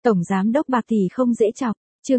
Tổng giám đốc bạc tỷ không dễ chọc, chương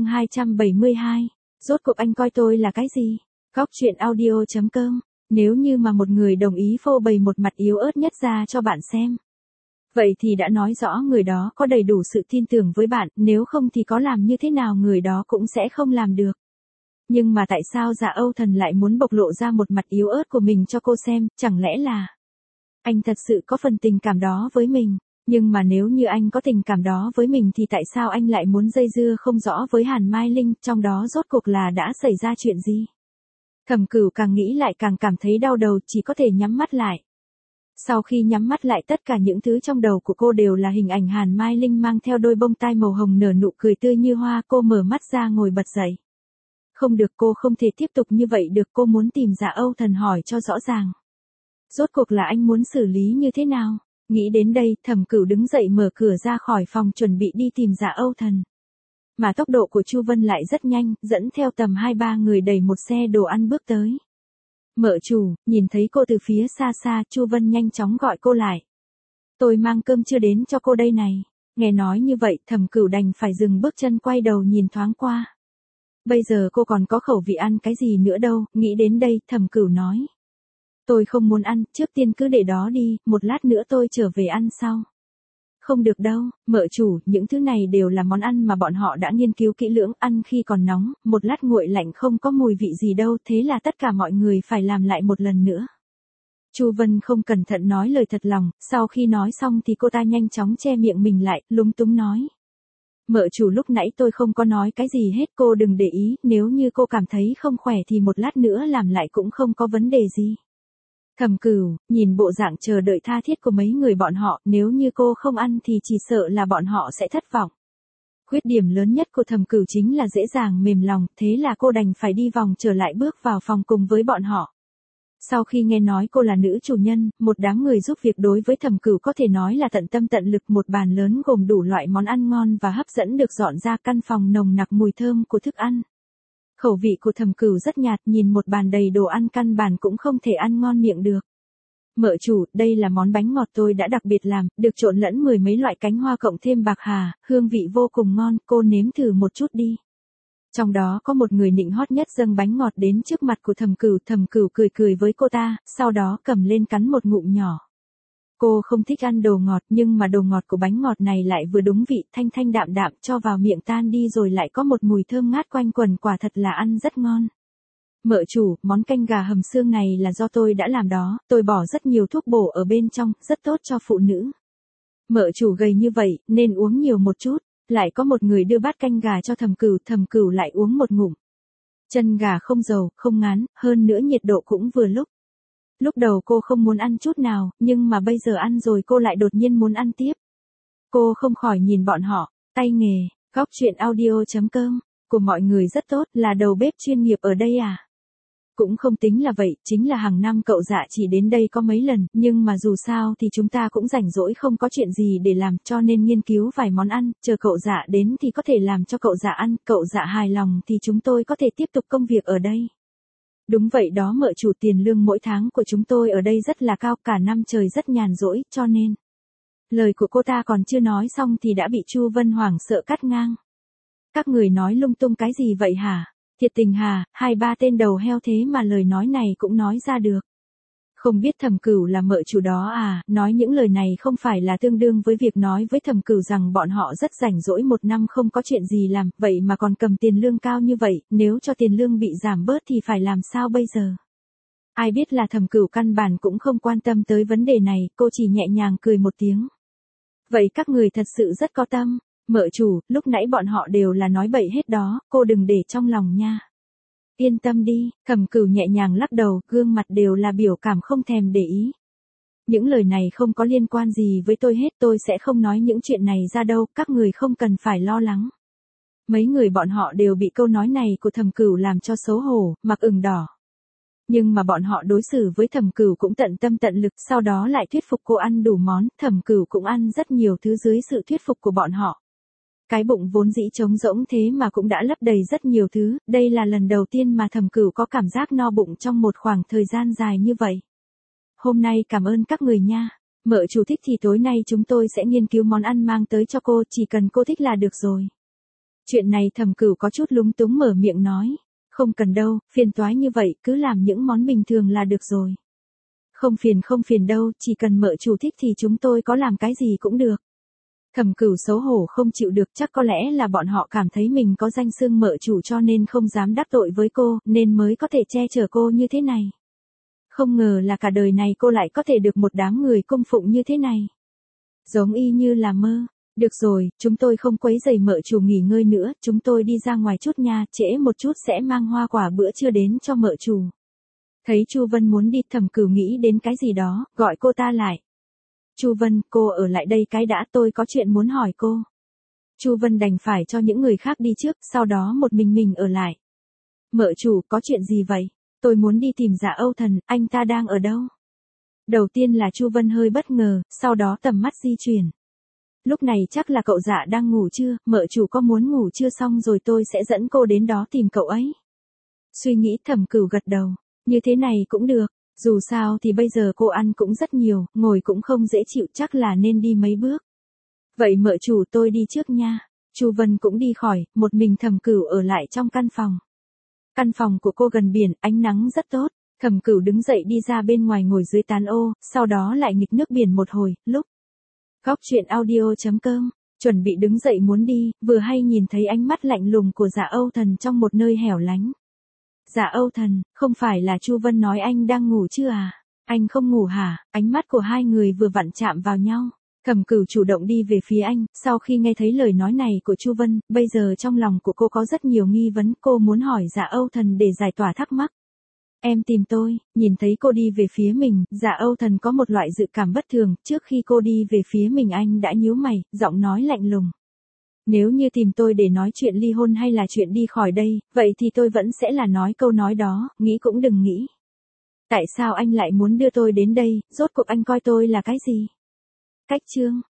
272. Rốt cuộc anh coi tôi là cái gì? Góc chuyện audio.com. Nếu như mà một người đồng ý phô bày một mặt yếu ớt nhất ra cho bạn xem, vậy thì đã nói rõ người đó có đầy đủ sự tin tưởng với bạn, nếu không thì có làm như thế nào người đó cũng sẽ không làm được. Nhưng mà tại sao Dạ Âu Thần lại muốn bộc lộ ra một mặt yếu ớt của mình cho cô xem, chẳng lẽ là anh thật sự có phần tình cảm đó với mình? Nhưng mà nếu như anh có tình cảm đó với mình thì tại sao anh lại muốn dây dưa không rõ với Hàn Mai Linh, trong đó rốt cuộc là đã xảy ra chuyện gì? Thẩm Cửu càng nghĩ lại càng cảm thấy đau đầu, chỉ có thể nhắm mắt lại. Sau khi nhắm mắt lại, tất cả những thứ trong đầu của cô đều là hình ảnh Hàn Mai Linh mang theo đôi bông tai màu hồng nở nụ cười tươi như hoa. Cô mở mắt ra ngồi bật dậy. Không được, cô không thể tiếp tục như vậy được, cô muốn tìm Dạ Âu Thần hỏi cho rõ ràng. Rốt cuộc là anh muốn xử lý như thế nào? Nghĩ đến đây, Thẩm Cửu đứng dậy mở cửa ra khỏi phòng chuẩn bị đi tìm Dạ Âu Thần. Mà tốc độ của Chu Vân lại rất nhanh, dẫn theo tầm 2-3 người đẩy một xe đồ ăn bước tới. Mợ chủ, nhìn thấy cô từ phía xa xa, Chu Vân nhanh chóng gọi cô lại. Tôi mang cơm chưa đến cho cô đây này. Nghe nói như vậy, Thẩm Cửu đành phải dừng bước chân quay đầu nhìn thoáng qua. Bây giờ cô còn có khẩu vị ăn cái gì nữa đâu, nghĩ đến đây, Thẩm Cửu nói. Tôi không muốn ăn, trước tiên cứ để đó đi, một lát nữa tôi trở về ăn sau. Không được đâu, mợ chủ, những thứ này đều là món ăn mà bọn họ đã nghiên cứu kỹ lưỡng, ăn khi còn nóng, một lát nguội lạnh không có mùi vị gì đâu, thế là tất cả mọi người phải làm lại một lần nữa. Chu Vân không cẩn thận nói lời thật lòng, sau khi nói xong thì cô ta nhanh chóng che miệng mình lại, lúng túng nói. Mợ chủ, lúc nãy tôi không có nói cái gì hết, cô đừng để ý, nếu như cô cảm thấy không khỏe thì một lát nữa làm lại cũng không có vấn đề gì. Thẩm Cửu, nhìn bộ dạng chờ đợi tha thiết của mấy người bọn họ, nếu như cô không ăn thì chỉ sợ là bọn họ sẽ thất vọng. Khuyết điểm lớn nhất của Thẩm Cửu chính là dễ dàng mềm lòng, thế là cô đành phải đi vòng trở lại bước vào phòng cùng với bọn họ. Sau khi nghe nói cô là nữ chủ nhân, một đám người giúp việc đối với Thẩm Cửu có thể nói là tận tâm tận lực, một bàn lớn gồm đủ loại món ăn ngon và hấp dẫn được dọn ra, căn phòng nồng nặc mùi thơm của thức ăn. Khẩu vị của Thẩm Cửu rất nhạt, nhìn một bàn đầy đồ ăn căn bản cũng không thể ăn ngon miệng được. Mợ chủ, đây là món bánh ngọt tôi đã đặc biệt làm, được trộn lẫn 10 mấy loại cánh hoa cộng thêm bạc hà, hương vị vô cùng ngon, cô nếm thử một chút đi. Trong đó có một người nịnh hót nhất dâng bánh ngọt đến trước mặt của Thẩm Cửu cười cười với cô ta, sau đó cầm lên cắn một ngụm nhỏ. Cô không thích ăn đồ ngọt, nhưng mà đồ ngọt của bánh ngọt này lại vừa đúng vị, thanh thanh đạm đạm, cho vào miệng tan đi rồi lại có một mùi thơm ngát quanh quẩn, quả thật là ăn rất ngon. Mợ chủ, món canh gà hầm xương này là do tôi đã làm đó, tôi bỏ rất nhiều thuốc bổ ở bên trong, rất tốt cho phụ nữ. Mợ chủ gầy như vậy, nên uống nhiều một chút. Lại có một người đưa bát canh gà cho Thẩm Cửu lại uống một ngụm. Chân gà không dầu, không ngán, hơn nữa nhiệt độ cũng vừa lúc. Lúc đầu cô không muốn ăn chút nào, nhưng mà bây giờ ăn rồi cô lại đột nhiên muốn ăn tiếp. Cô không khỏi nhìn bọn họ, tay nghề, góc chuyện audio.com, của mọi người rất tốt, là đầu bếp chuyên nghiệp ở đây à? Cũng không tính là vậy, chính là hàng năm cậu Dạ chỉ đến đây có mấy lần, nhưng mà dù sao thì chúng ta cũng rảnh rỗi không có chuyện gì để làm, cho nên nghiên cứu vài món ăn, chờ cậu Dạ đến thì có thể làm cho cậu Dạ ăn, cậu Dạ hài lòng thì chúng tôi có thể tiếp tục công việc ở đây. Đúng vậy đó mợ chủ, tiền lương mỗi tháng của chúng tôi ở đây rất là cao, cả năm trời rất nhàn rỗi, cho nên. Lời của cô ta còn chưa nói xong thì đã bị Chu Vân hoảng sợ cắt ngang. Các người nói lung tung cái gì vậy hả? Thiệt tình hà, 2-3 tên đầu heo thế mà lời nói này cũng nói ra được. Không biết Thẩm Cửu là mợ chủ đó à? Nói những lời này không phải là tương đương với việc nói với Thẩm Cửu rằng bọn họ rất rảnh rỗi, một năm không có chuyện gì làm, vậy mà còn cầm tiền lương cao như vậy, nếu cho tiền lương bị giảm bớt thì phải làm sao bây giờ? Ai biết là Thẩm Cửu căn bản cũng không quan tâm tới vấn đề này, cô chỉ nhẹ nhàng cười một tiếng. Vậy các người thật sự rất có tâm. Mợ chủ, lúc nãy bọn họ đều là nói bậy hết đó, cô đừng để trong lòng nha. Yên tâm đi, Thẩm Cửu nhẹ nhàng lắc đầu, gương mặt đều là biểu cảm không thèm để ý. Những lời này không có liên quan gì với tôi hết, tôi sẽ không nói những chuyện này ra đâu, các người không cần phải lo lắng. Mấy người bọn họ đều bị câu nói này của Thẩm Cửu làm cho xấu hổ, mặt ửng đỏ. Nhưng mà bọn họ đối xử với Thẩm Cửu cũng tận tâm tận lực, sau đó lại thuyết phục cô ăn đủ món, Thẩm Cửu cũng ăn rất nhiều thứ dưới sự thuyết phục của bọn họ. Cái bụng vốn dĩ trống rỗng thế mà cũng đã lấp đầy rất nhiều thứ, đây là lần đầu tiên mà Thẩm Cửu có cảm giác no bụng trong một khoảng thời gian dài như vậy. Hôm nay cảm ơn các người nha. Mợ chủ thích thì tối nay chúng tôi sẽ nghiên cứu món ăn mang tới cho cô, chỉ cần cô thích là được rồi. Chuyện này Thẩm Cửu có chút lúng túng mở miệng nói. Không cần đâu, phiền toái như vậy, cứ làm những món bình thường là được rồi. Không phiền đâu, chỉ cần mợ chủ thích thì chúng tôi có làm cái gì cũng được. Thẩm Cửu xấu hổ không chịu được, chắc có lẽ là bọn họ cảm thấy mình có danh xưng mợ chủ cho nên không dám đắc tội với cô, nên mới có thể che chở cô như thế này. Không ngờ là cả đời này cô lại có thể được một đám người cung phụng như thế này. Giống y như là mơ. Được rồi, chúng tôi không quấy rầy mợ chủ nghỉ ngơi nữa, chúng tôi đi ra ngoài chút nha, trễ một chút sẽ mang hoa quả bữa trưa đến cho mợ chủ. Thấy Chu Vân muốn đi, Thẩm Cửu nghĩ đến cái gì đó, gọi cô ta lại. Chu Vân, cô ở lại đây cái đã, tôi có chuyện muốn hỏi cô. Chu Vân đành phải cho những người khác đi trước, sau đó một mình ở lại. Mợ chủ, có chuyện gì vậy? Tôi muốn đi tìm Dạ Âu Thần, anh ta đang ở đâu? Đầu tiên là Chu Vân hơi bất ngờ, sau đó tầm mắt di chuyển. Lúc này chắc là cậu Dạ đang ngủ chưa, mợ chủ có muốn ngủ chưa xong rồi tôi sẽ dẫn cô đến đó tìm cậu ấy. Suy nghĩ Thẩm Cửu gật đầu, như thế này cũng được, dù sao thì bây giờ cô ăn cũng rất nhiều, ngồi cũng không dễ chịu, chắc là nên đi mấy bước. Vậy mợ chủ tôi đi trước nha. Chu Vân cũng đi khỏi, một mình Thẩm Cửu ở lại trong căn phòng. Căn phòng của cô gần biển, ánh nắng rất tốt. Thẩm Cửu đứng dậy đi ra bên ngoài ngồi dưới tán ô, sau đó lại nghịch nước biển một hồi, lúc Góc truyện audio.com, chuẩn bị đứng dậy muốn đi, vừa hay nhìn thấy ánh mắt lạnh lùng của Dạ Âu Thần trong một nơi hẻo lánh. Dạ Âu Thần, không phải là Chu Vân nói anh đang ngủ chứ à? Anh không ngủ hả? Ánh mắt của hai người vừa vặn chạm vào nhau. Thẩm Cửu chủ động đi về phía anh, sau khi nghe thấy lời nói này của Chu Vân, bây giờ trong lòng của cô có rất nhiều nghi vấn, cô muốn hỏi Dạ Âu Thần để giải tỏa thắc mắc. Em tìm tôi, nhìn thấy cô đi về phía mình, Dạ Âu Thần có một loại dự cảm bất thường, trước khi cô đi về phía mình anh đã nhíu mày, giọng nói lạnh lùng. Nếu như tìm tôi để nói chuyện ly hôn hay là chuyện đi khỏi đây, vậy thì tôi vẫn sẽ là nói câu nói đó, nghĩ cũng đừng nghĩ. Tại sao anh lại muốn đưa tôi đến đây, rốt cuộc anh coi tôi là cái gì? Cách chương